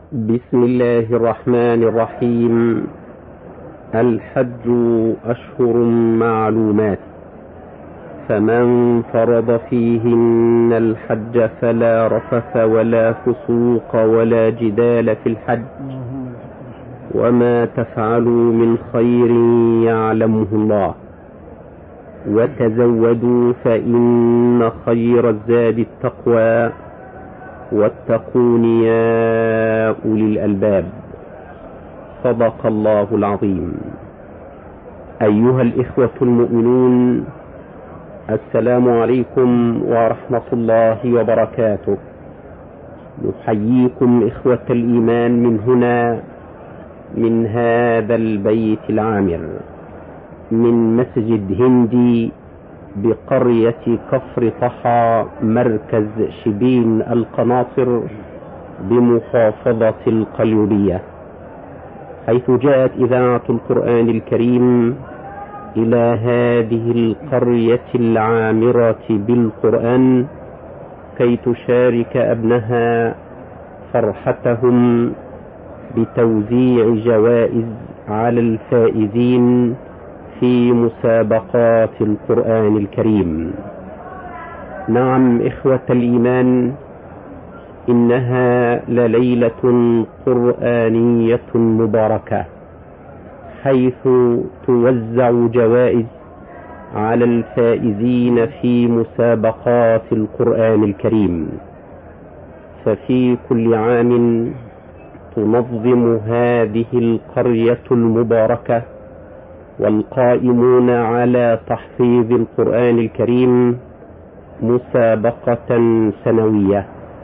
بسم الله الرحمن الرحيم. الحج أشهر معلومات، فمن فرض فيهن الحج فلا رفث ولا فسوق ولا جدال في الحج، وما تفعلوا من خير يعلمه الله، وتزودوا فإن خير الزاد التقوى، واتقون يا أولي الألباب. صدق الله العظيم. أيها الإخوة المؤمنون، السلام عليكم ورحمة الله وبركاته. نحييكم إخوة الإيمان من هنا، من هذا البيت العامر، من مسجد هندي بقرية كفر طحا، مركز شبين القناطر بمحافظة القليوبية، حيث جاءت إذاعة القرآن الكريم إلى هذه القرية العامرة بالقرآن كي تشارك أبنها فرحتهم بتوزيع جوائز على الفائزين في مسابقات القرآن الكريم. نعم إخوة الإيمان، إنها لليلة قرآنية مباركة، حيث توزع جوائز على الفائزين في مسابقات القرآن الكريم. ففي كل عام تنظم هذه القرية المباركة والقائمون على تحفيظ القرآن الكريم مسابقة سنوية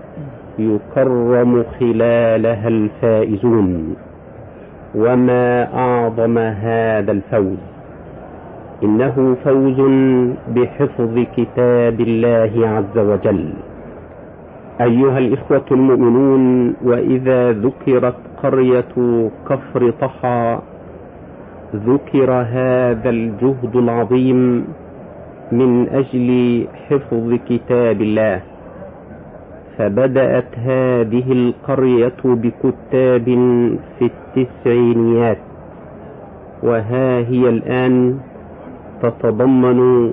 يكرم خلالها الفائزون. وما أعظم هذا الفوز، إنه فوز بحفظ كتاب الله عز وجل. أيها الإخوة المؤمنون، وإذا ذكرت قرية كفر طحا ذكر هذا الجهد العظيم من أجل حفظ كتاب الله. فبدأت هذه القرية بكتاب في التسعينيات، وها هي الآن تتضمن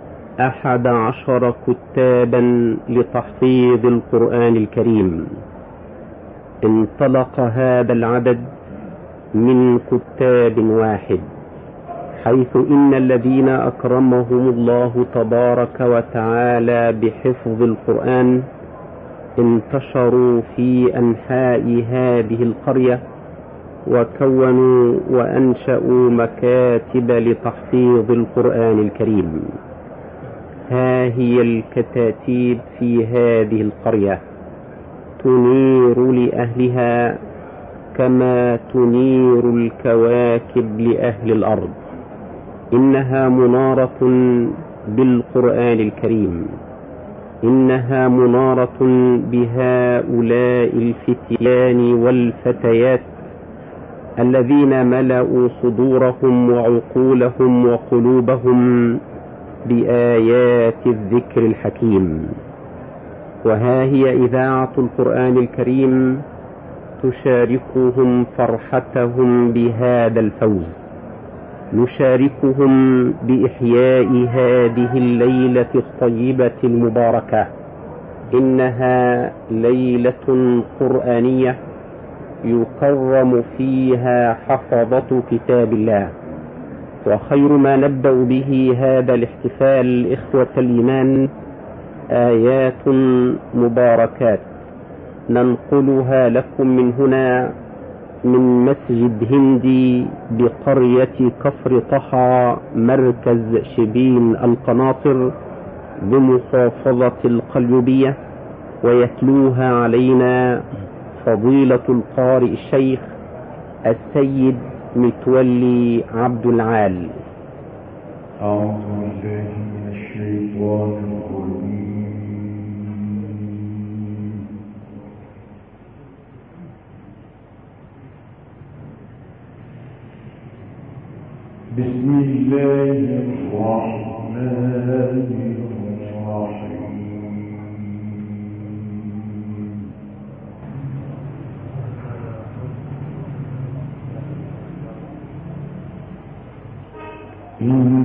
11 كتابا لتحفيظ القرآن الكريم. انطلق هذا العدد من كتاب واحد، حيث إن الذين أكرمهم الله تبارك وتعالى بحفظ القرآن انتشروا في أنحاء هذه القرية، وكونوا وأنشأوا مكاتب لتحفيظ القرآن الكريم. ها هي الكتاتيب في هذه القرية تنير لأهلها كما تنير الكواكب لأهل الأرض. إنها منارة بالقرآن الكريم، إنها منارة بهؤلاء الفتيان والفتيات الذين ملأوا صدورهم وعقولهم وقلوبهم بآيات الذكر الحكيم. وها هي إذاعة القرآن الكريم تشاركهم فرحتهم بهذا الفوز، نشاركهم بإحياء هذه الليلة الطيبة المباركة. إنها ليلة قرآنية يكرم فيها حفظة كتاب الله. وخير ما نبدأ به هذا الاحتفال إخوة الإيمان آيات مباركات ننقلها لكم من هنا، من مسجد هندي بقرية كفر طحا، مركز شبين القناطر بمحافظة القليوبية، ويتلوها علينا فضيلة القارئ الشيخ السيد متولي عبد العال. أعوذ بالله من الشيطان الرجيم. بسم الله الرحمن الرحيم.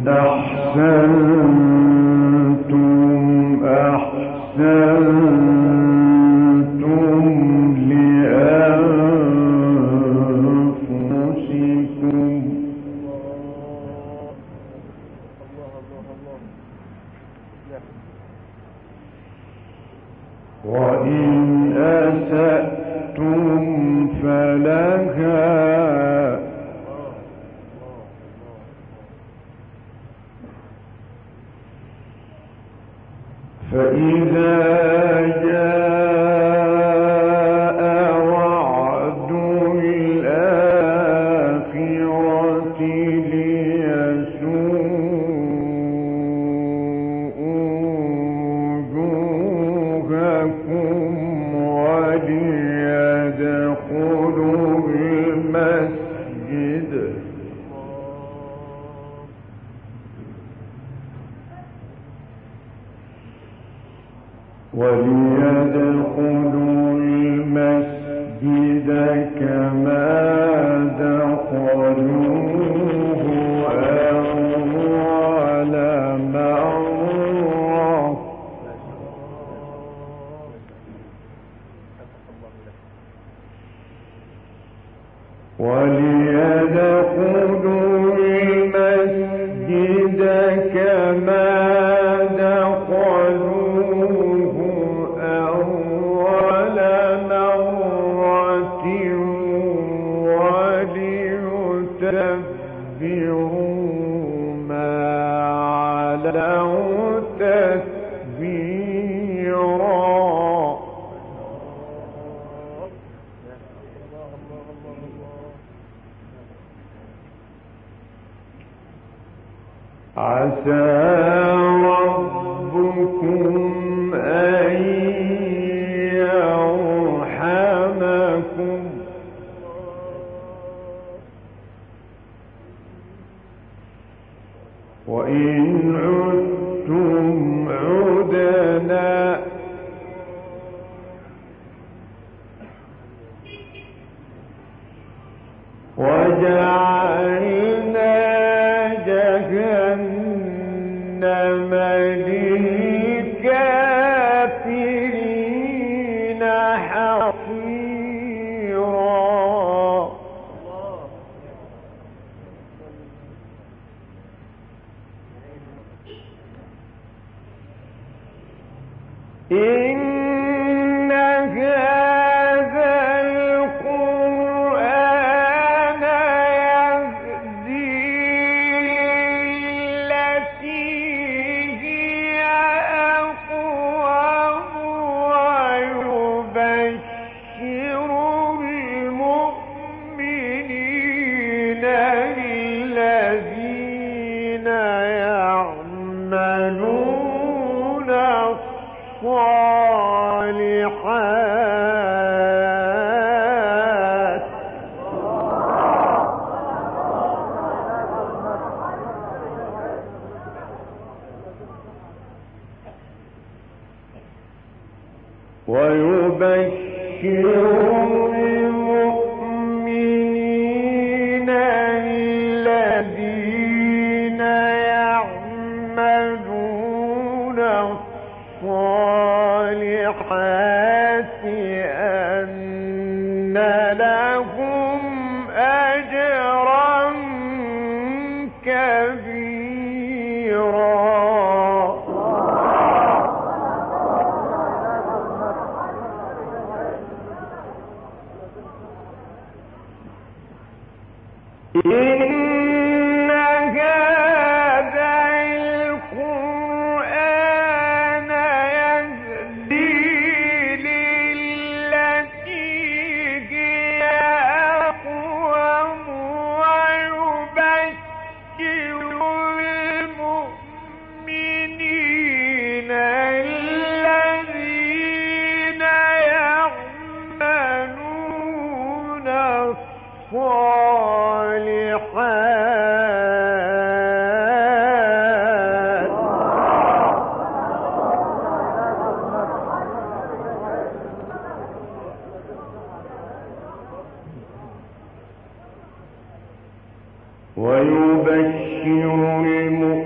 ويبشر المؤمنين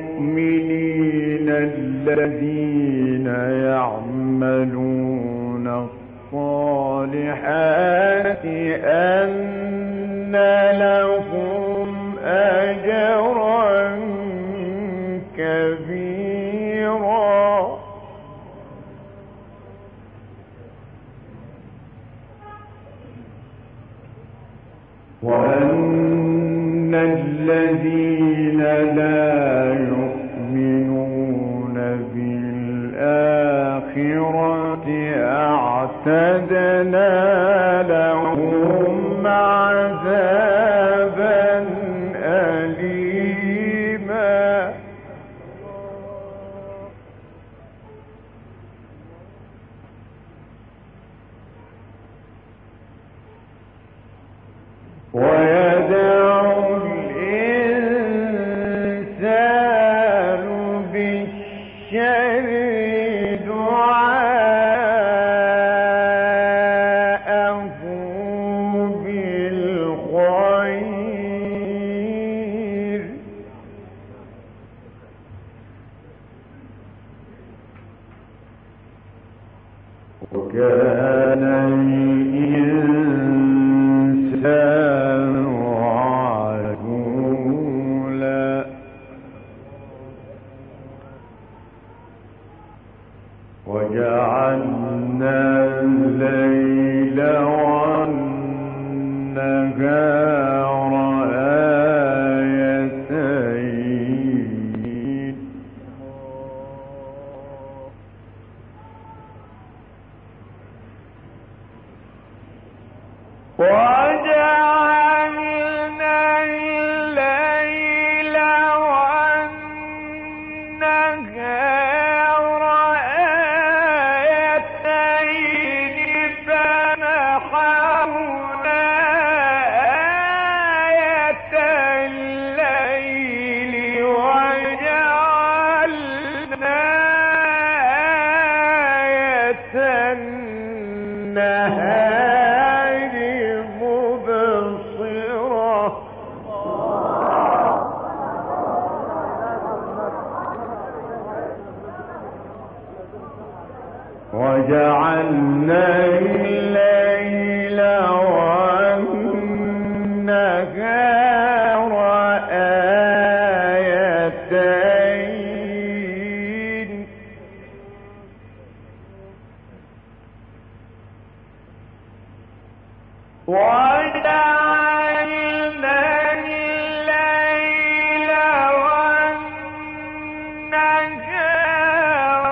الذين يعملون الصالحات أن لهم أجرا كبيرا وأن الذين لا يؤمنون بالآخرة أعتدنا لهم عذابا أليما ويدعو الإنسان بالشر دعاءه بالخير وكان الإنسان عجولا وجعلنا الليل والنهار آيتين وجعلنا الليل والنهار آيتين فمحونا آية الليل وجعلنا آية النهار مبصرة وجعلنا الليل والنهار آيتين وجعلنا الليل والنهار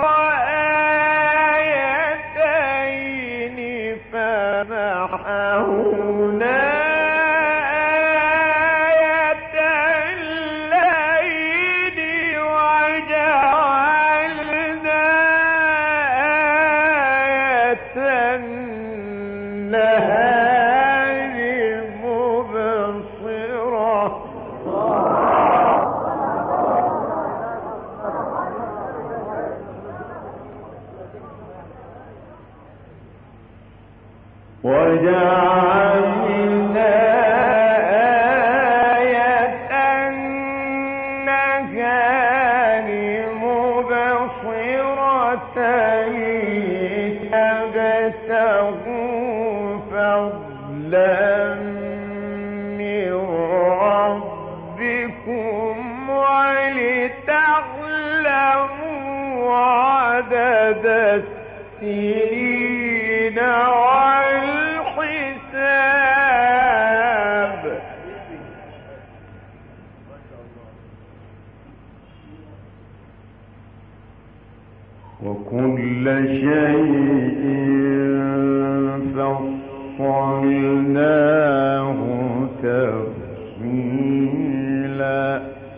آيتين فمحونا آية الليل وجعلنا آية النهار مبصرة وجعلنا آية النهار مبصرة لتبتغوا فضلا من ربكم ولتعلموا عدد السنين والحساب وكل شيء فصلناه تفصيلا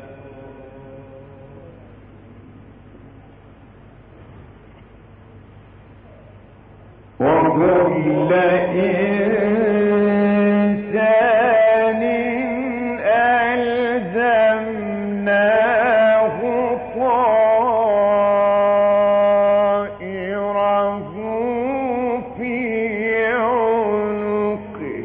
وكل إنسان ألزمناه طائره في عنقه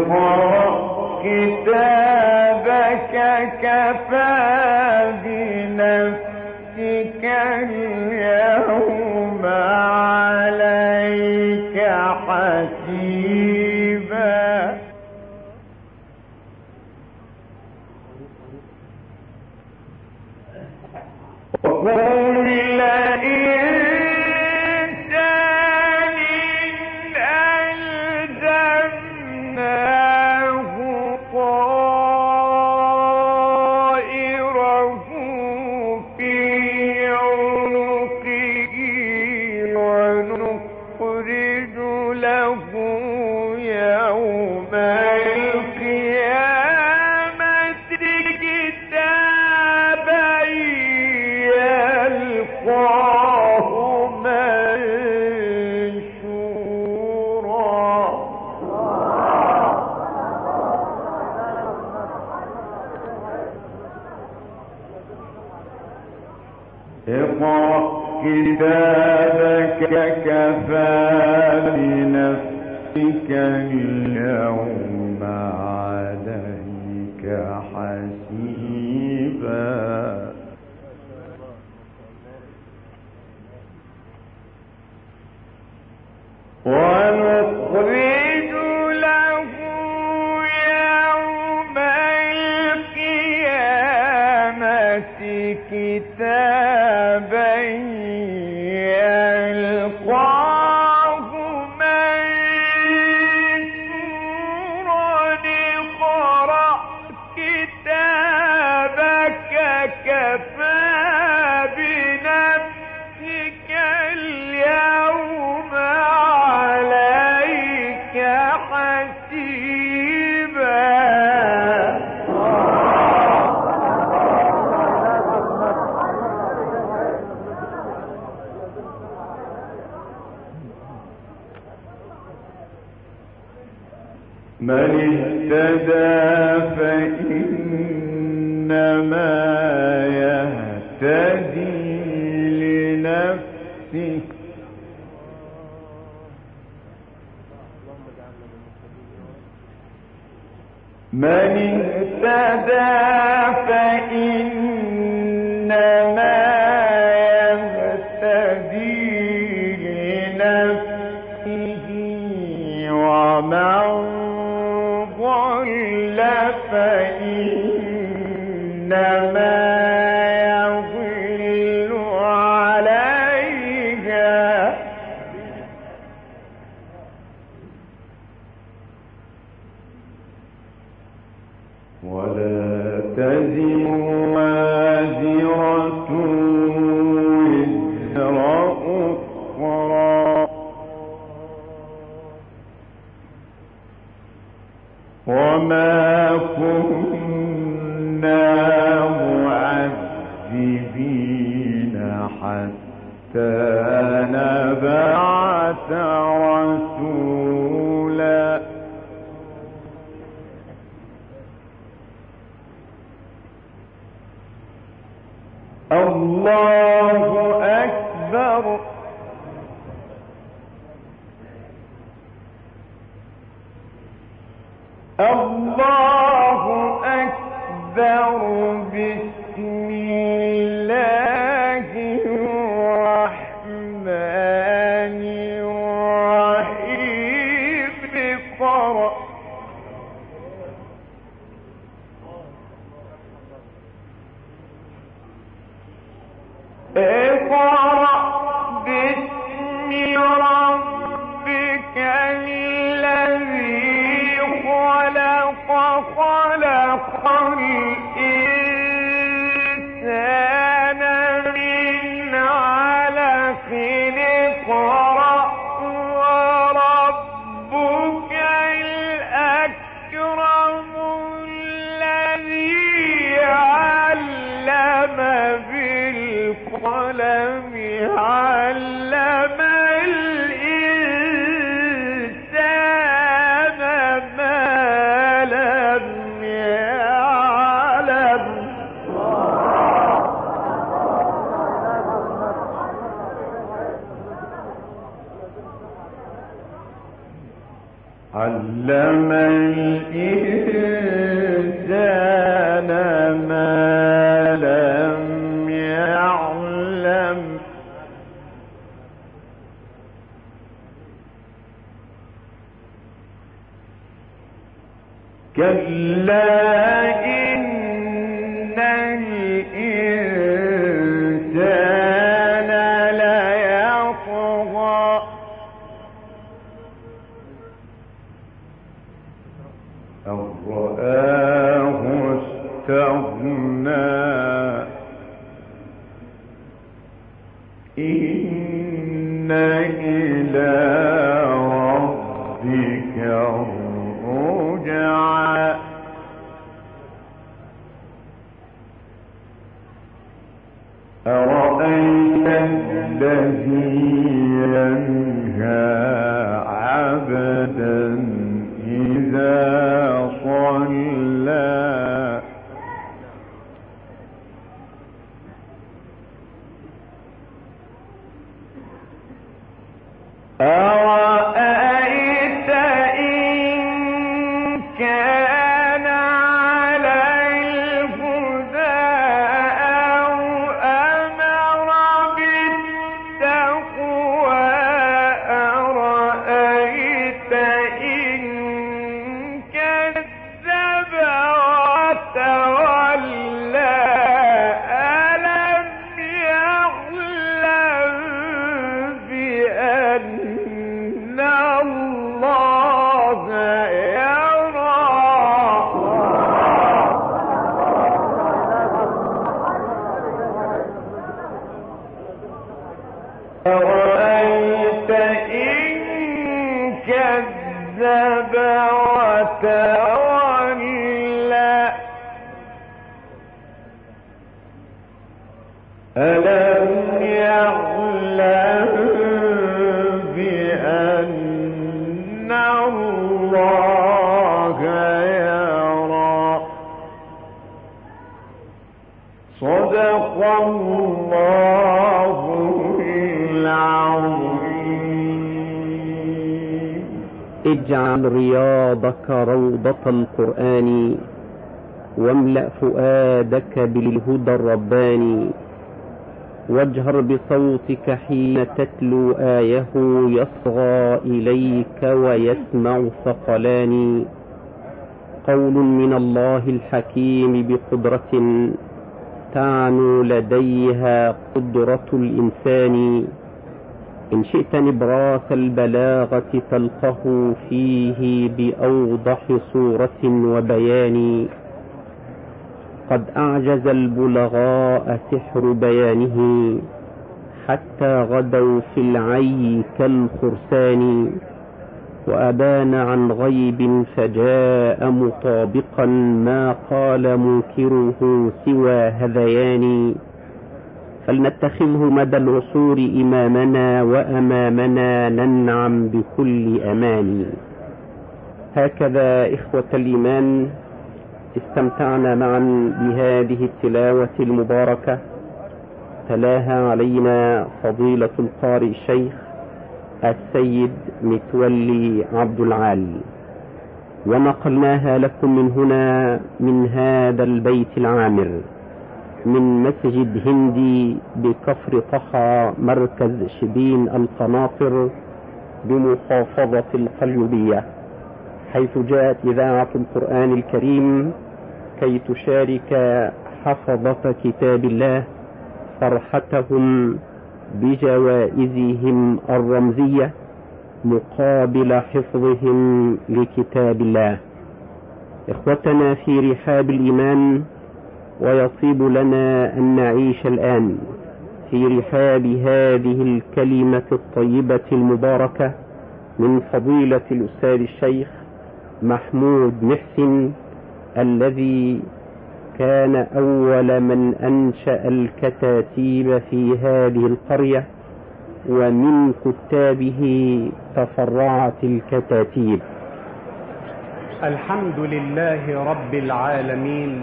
اقرأ كتابك كفى بنفسك اليوم عليك حسيبا وكل إنسان ألزمناه طائره في عنقه ونخرج له يوم القيامة كتابا يلقاه منشورا اقرأ كتابك كفى بنفسك اليوم عليك حسيبا ونخرج له يوم القيامة كتابا يلقاه منشورا اقرأ كتابك كفى بنفسك اليوم عليك حسيبا من اهتدى فإنما يهتدي لنفسه من اهتدى فإنما يهتدي لنفسه ومن ضل فإنما يضل عليها ولا تزر وازرة وزر أخرى وما كنا معذبين حتى نبعث رسولا الله أكبر الله أكبر بسم الله الرحمن الرحيم اقرأ باسم ربك الذي خلق الإنسان من علق اقرأ وربك الأكرم الذي علم بالقلم علم الإنسان ما لم علم الإنسان ما لم يعلم كلا إن الإنسان ليطغى أن رآه استغنى إن إلى ربك الرجعى أرأيت الذي ينهى عبدا إذا صلى أرأيت إن كان على الهدى أو أمر بالتقوى أرأيت إن كذب وتولى ألم يعلم بأن الله يرى أرأيت إن كذب وتولى ألم يعلم بأن الله يرى صدق الله العظيم. اجعل رياضك روضة القرآن واملأ فؤادك بالهدى الرباني واجهر بصوتك حين تتلو آيه يصغى إليك ويسمع ثقلان قول من الله الحكيم بقدرة تعنو لديها قدرة الإنسان إن شئت نبراس البلاغة تلقه فيه بأوضح صورة وبيان قد أعجز البلغاء سحر بيانه حتى غدوا في العي كالخرسان وأبان عن غيب فجاء مطابقا ما قال منكره سوى هذيان فلنتخذه مدى العصور إمامنا وأمامنا ننعم بكل أمان. هكذا إخوة الإيمان استمتعنا معا بهذه التلاوة المباركة تلاها علينا فضيلة القارئ الشيخ السيد متولي عبد العال ونقلناها لكم من هنا من هذا البيت العامر من مسجد هندي بكفر طحا مركز شبين القناطر بمحافظة القليوبية حيث جاءت إذاعة القرآن الكريم كي تشارك حفظة كتاب الله فرحتهم بجوائزهم الرمزية مقابل حفظهم لكتاب الله. إخوتنا في رحاب الإيمان ويطيب لنا أن نعيش الآن في رحاب هذه الكلمة الطيبة المباركة من فضيلة الأستاذ الشيخ محمود محسن الذي كان أول من أنشأ الكتاتيب في هذه القرية ومن كتابه تفرعت الكتاتيب. الحمد لله رب العالمين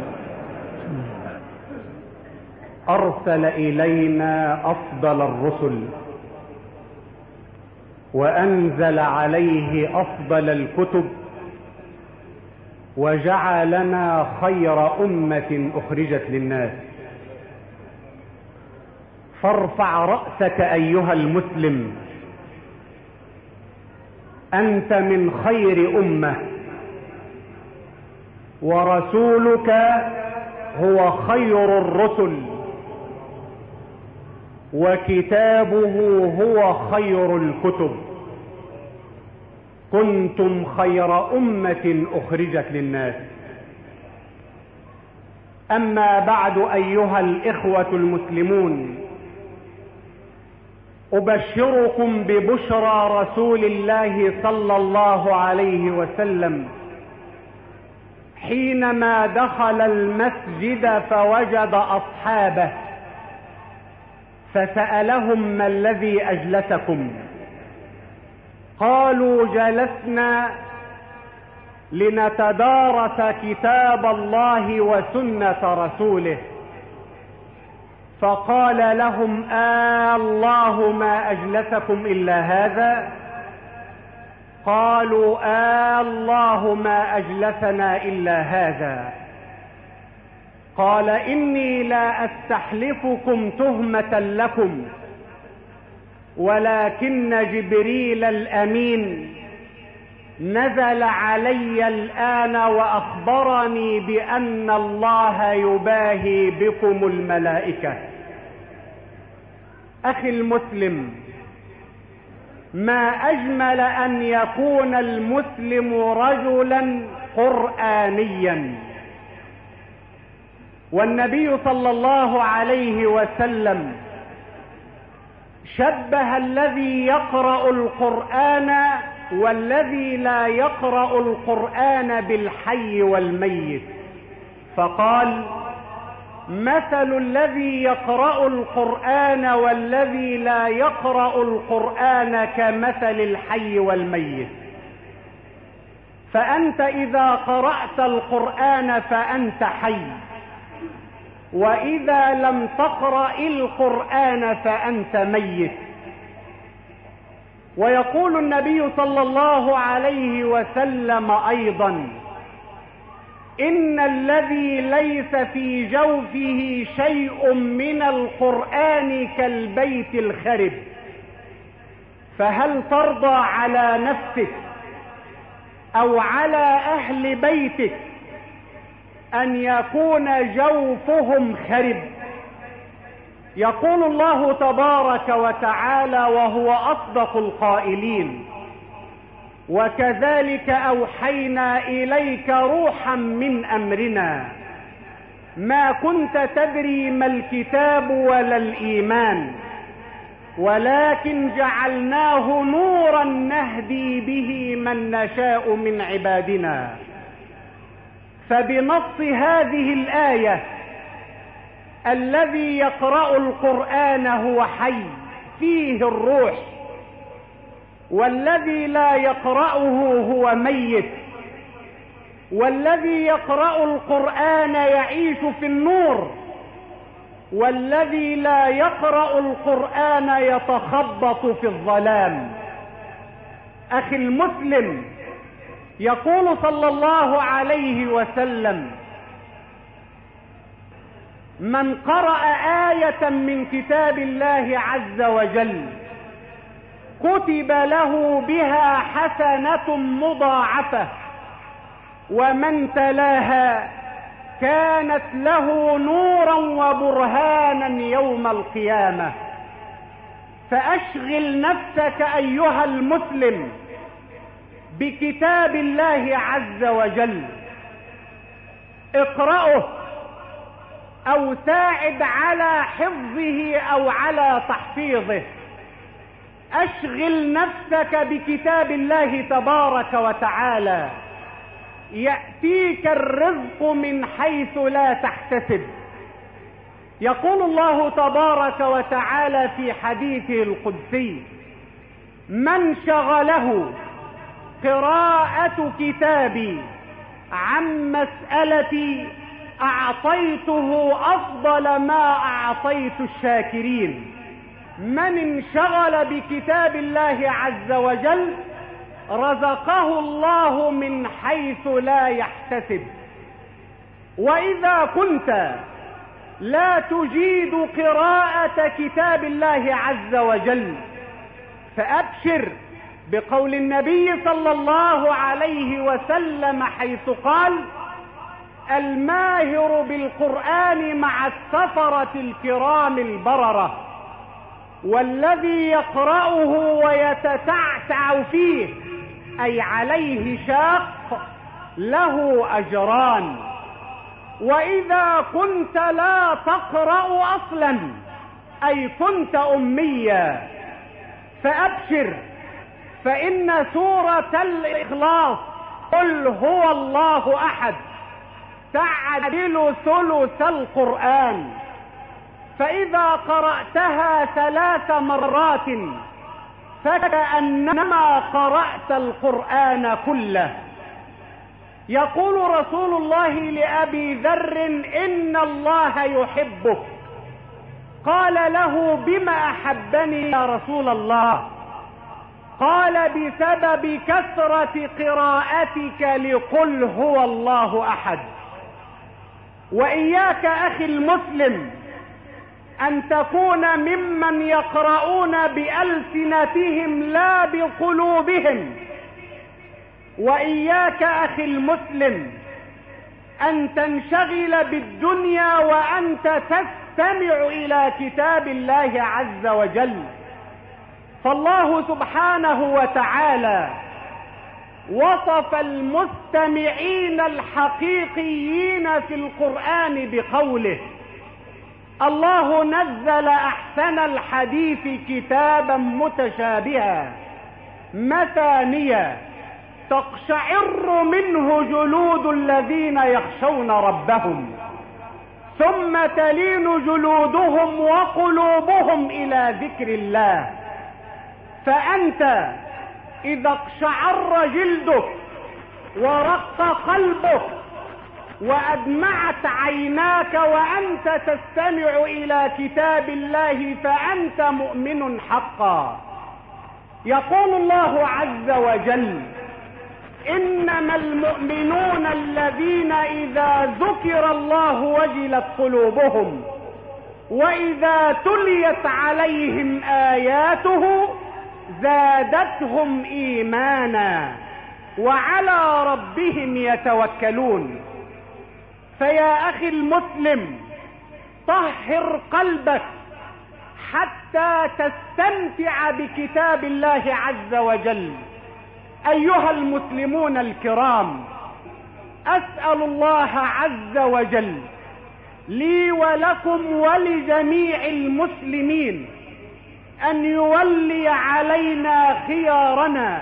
أرسل إلينا أفضل الرسل وأنزل عليه أفضل الكتب، وجعلنا خير أمة أخرجت للناس. فارفع رأسك أيها المسلم، أنت من خير أمة، ورسولك هو خير الرسل، وكتابه هو خير الكتب. كنتم خير أمة أخرجت للناس. أما بعد أيها الإخوة المسلمون، أبشركم ببشرى رسول الله صلى الله عليه وسلم حينما دخل المسجد فوجد أصحابه فسألهم: ما الذي أجلسكم؟ قالوا: جلسنا لنتدارس كتاب الله وسنة رسوله. فقال لهم: الله ما أجلسكم إلا هذا؟ قالوا: الله ما أجلسنا إلا هذا. قال: إني لا أستحلفكم تهمة لكم، ولكن جبريل الأمين نزل علي الآن وأخبرني بأن الله يباهي بكم الملائكة. أخي المسلم، ما أجمل أن يكون المسلم رجلا قرآنيا. والنبي صلى الله عليه وسلم شبه الذي يقرأ القرآن والذي لا يقرأ القرآن بالحي والميت، فقال: مثل الذي يقرأ القرآن والذي لا يقرأ القرآن كمثل الحي والميت. فأنت إذا قرأت القرآن فأنت حي، وإذا لم تقرأ القرآن فأنت ميت. ويقول النبي صلى الله عليه وسلم أيضا: إن الذي ليس في جوفه شيء من القرآن كالبيت الخرب. فهل ترضى على نفسك أو على أهل بيتك أن يكون جوفهم خرب؟ يقول الله تبارك وتعالى وهو أصدق القائلين: وكذلك أوحينا إليك روحا من أمرنا ما كنت تدري ما الكتاب ولا الإيمان ولكن جعلناه نورا نهدي به من نشاء من عبادنا. فبنص هذه الآية الذي يقرأ القرآن هو حي فيه الروح، والذي لا يقرأه هو ميت. والذي يقرأ القرآن يعيش في النور، والذي لا يقرأ القرآن يتخبط في الظلام. أخي المسلم، يقول صلى الله عليه وسلم: من قرأ آية من كتاب الله عز وجل كتب له بها حسنة مضاعفة، ومن تلاها كانت له نورا وبرهانا يوم القيامة. فأشغل نفسك أيها المسلم بكتاب الله عز وجل، اقرأه أو ساعد على حفظه أو على تحفيظه. أشغل نفسك بكتاب الله تبارك وتعالى، يأتيك الرزق من حيث لا تحتسب. يقول الله تبارك وتعالى في حديثه القدسي: من شغله قراءة كتابي عن مسألتي أعطيته أفضل ما أعطيت الشاكرين. من انشغل بكتاب الله عز وجل رزقه الله من حيث لا يحتسب. وإذا كنت لا تجيد قراءة كتاب الله عز وجل فأبشر بقول النبي صلى الله عليه وسلم حيث قال: الماهر بالقرآن مع السفرة الكرام البررة، والذي يقرأه ويتتعتع فيه أي عليه شاق له أجران. وإذا كنت لا تقرأ أصلا أي كنت أميا فأبشر، فإن سورة الإخلاص قل هو الله أحد تعدل ثلث القرآن، فإذا قرأتها 3 مرات فكأنما قرأت القرآن كله. يقول رسول الله لأبي ذر: إن الله يحبك. قال له: بما أحبني يا رسول الله؟ قال: بسبب كثرة قراءتك لقل هو الله أحد. وإياك أخي المسلم أن تكون ممن يقرؤون بألسنتهم لا بقلوبهم. وإياك أخي المسلم أن تنشغل بالدنيا وأنت تستمع إلى كتاب الله عز وجل. فالله سبحانه وتعالى وصف المستمعين الحقيقيين في القرآن بقوله: الله نزل أحسن الحديث كتابا متشابها مثانيا تقشعر منه جلود الذين يخشون ربهم ثم تلين جلودهم وقلوبهم إلى ذكر الله. فأنت إذا اقشعر جلدك ورق قلبك وأدمعت عيناك وأنت تستمع إلى كتاب الله فأنت مؤمن حقا. يقول الله عز وجل: إنما المؤمنون الذين إذا ذكر الله وجلت قلوبهم وإذا تليت عليهم آياته زادتهم إيمانا وعلى ربهم يتوكلون. فيا أخي المسلم طهر قلبك حتى تستمتع بكتاب الله عز وجل. أيها المسلمون الكرام، أسأل الله عز وجل لي ولكم ولجميع المسلمين أن يولي علينا خيارنا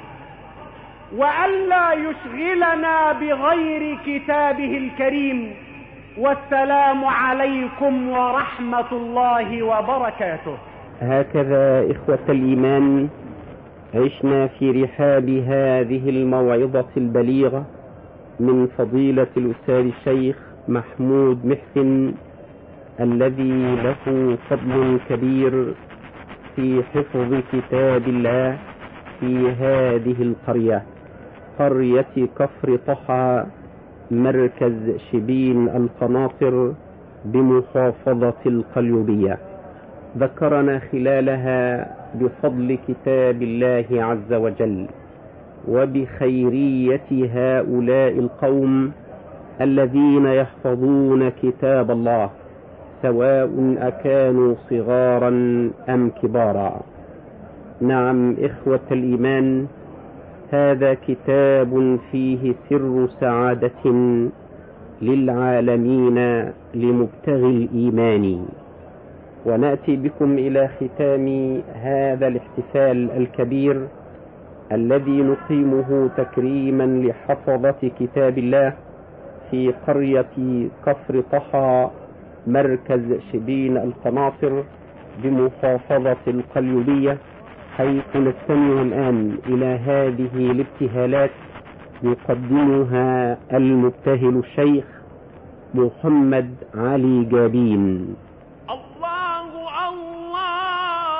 وألا يشغلنا بغير كتابه الكريم. والسلام عليكم ورحمة الله وبركاته. هكذا إخوة الإيمان عشنا في رحاب هذه الموعظة البليغة من فضيلة الأستاذ الشيخ محمود محسن، الذي له فضل كبير في حفظ كتاب الله في هذه القرية، قرية كفر طحا، مركز شبين القناطر بمحافظة القليوبية. ذكرنا خلالها بفضل كتاب الله عز وجل وبخيرية هؤلاء القوم الذين يحفظون كتاب الله سواء أكانوا صغارا أم كبارا. نعم إخوة الإيمان، هذا كتاب فيه سر سعادة للعالمين لمبتغي الإيمان. ونأتي بكم إلى ختام هذا الاحتفال الكبير الذي نقيمه تكريما لحفظة كتاب الله في قرية كفر طحا، مركز شبين القناطر بمحافظة القليوبية، حيث نستمع الآن إلى هذه الابتهالات يقدمها المبتهل الشيخ محمد علي جابين. الله الله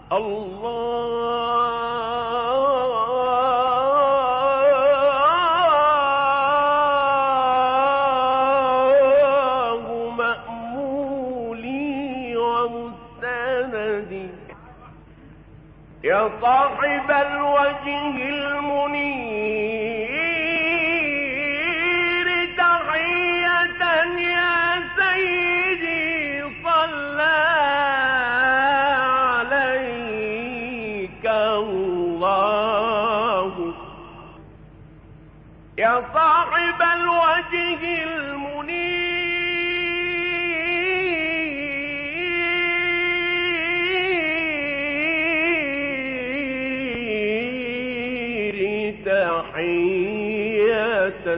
الله مأمولي ومستندي يا صاحب الوجه المنير تحية يا سيدي صلى عليك الله يا صاحب الوجه المنير تحية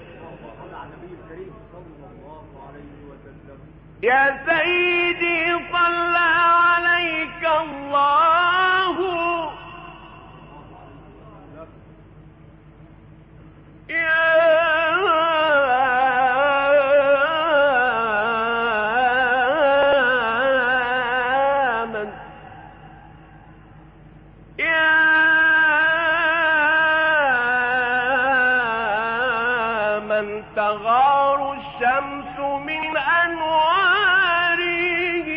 يا سيدي صلى عليك الله من تغار الشمس من أنواره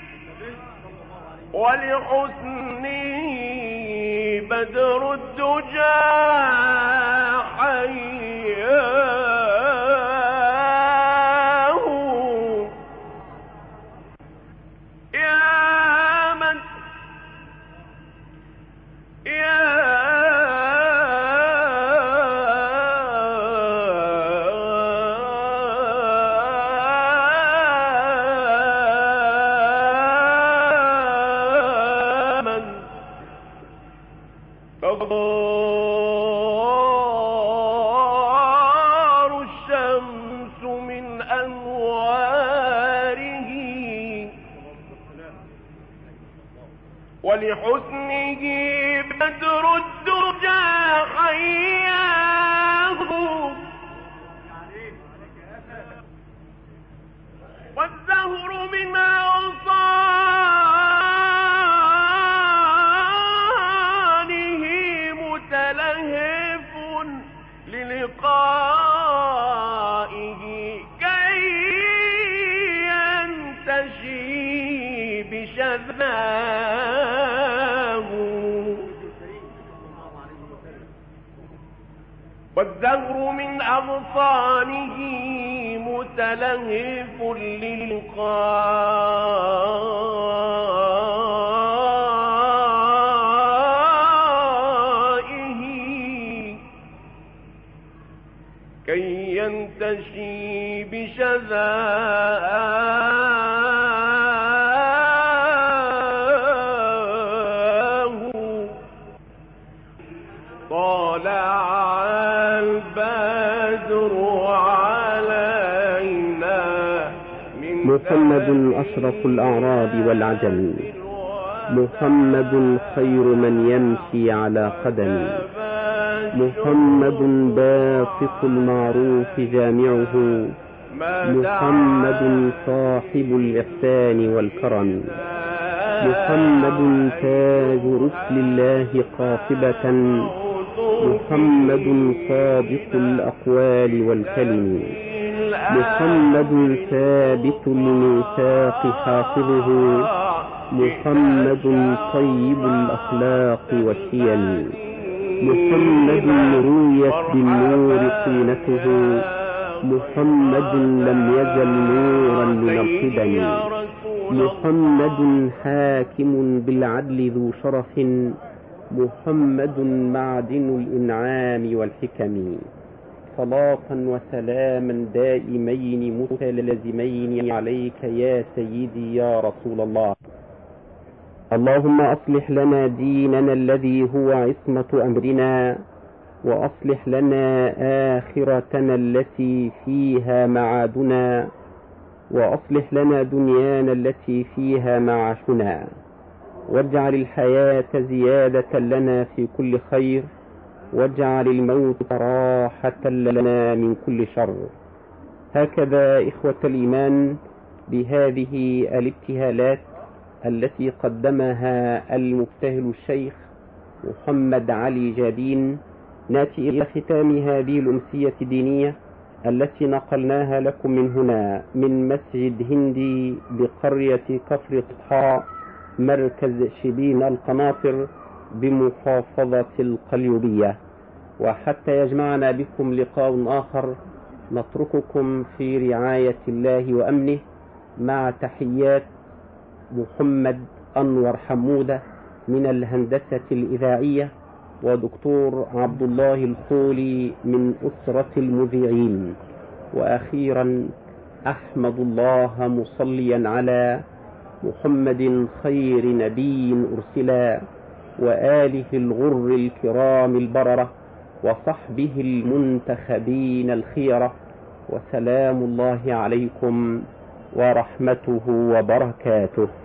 ولحسنه بدر الدجى حياه يا من تغار الشمس من أنواره ولحسنه بدر الدجى حياه والزهر من أغصانه متلهف للقائه كي ينتشي بشذاه والزهر من أغصانه متلهف للقائه كي ينتشي بشذاه طالع البدر علينا محمد أشرف الأعراب والعجم، محمد خير من يمشي على قدم، محمد باسط المعروف جامعه، محمد صاحب الإحسان والكرم، محمد تاج رسل الله قاطبة، محمد صادق الأقوال والكلم، محمد ثابت الميثاق حافظه، محمد طيب الأخلاق والشيم، محمد رويت بالنور طينته، محمد لم يزل نورا من القدم، محمد حاكم بالعدل ذو شرف، محمد معدن الإنعام والحكم. صلاة وسلاما دائمين متلازمين عليك يا سيدي يا رسول الله. اللهم أصلح لنا ديننا الذي هو عصمة أمرنا، وأصلح لنا آخرتنا التي فيها معادنا، وأصلح لنا دنيانا التي فيها معاشنا، واجعل الحياة زيادة لنا في كل خير، واجعل الموت راحة لنا من كل شر. هكذا إخوة الإيمان بهذه الابتهالات التي قدمها المبتهل الشيخ محمد علي جابين، ناتي إلى ختام هذه الأمسية الدينية التي نقلناها لكم من هنا من مسجد هندي بقرية كفر طحاء مركز شبين القناطر بمحافظة القليوبية. وحتى يجمعنا بكم لقاء آخر نترككم في رعاية الله وأمنه مع تحيات محمد أنور حمودة من الهندسة الإذاعية ودكتور عبد الله الخولي من أسرة المذيعين. وأخيرا أحمد الله مصليا على محمد خير نبي أرسلا وآله الغر الكرام البررة وصحبه المنتخبين الخيرة، وسلام الله عليكم ورحمته وبركاته.